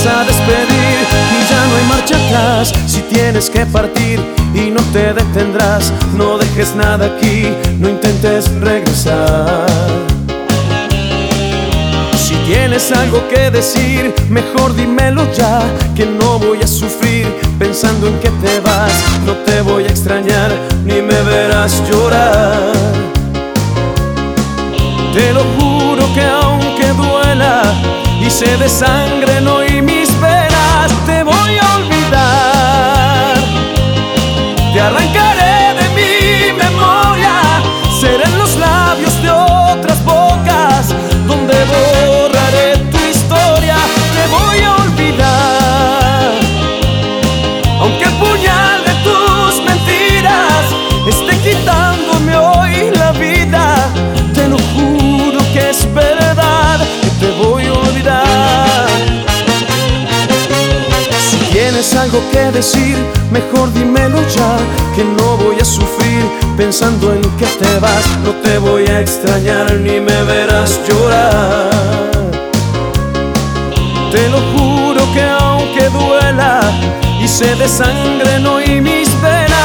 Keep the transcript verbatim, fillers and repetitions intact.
a despedir y ya no hay marcha atrás. Si tienes que partir y no te detendrás, no dejes nada aquí, no intentes regresar. Si tienes algo que decir, mejor dímelo ya, que no voy a sufrir pensando en que te vas. No te voy a extrañar ni me verás llorar. Te lo juro que aunque duela y se desangren hoy mis venas, te voy a olvidar. Te arrancaré de mi memoria, serán los labios de otras bocas donde borraré tu historia. Te voy a olvidar, aunque el puñal de tus mentiras esté quitándome hoy la vida. Te lo juro que es verdad, que te voy a olvidar. Si tienes algo que decir, mejor dímelo ya, que no voy a sufrir pensando en que te vas. No te voy a extrañar ni me verás llorar. Te lo juro que aunque duela y se desangren hoy mis venas,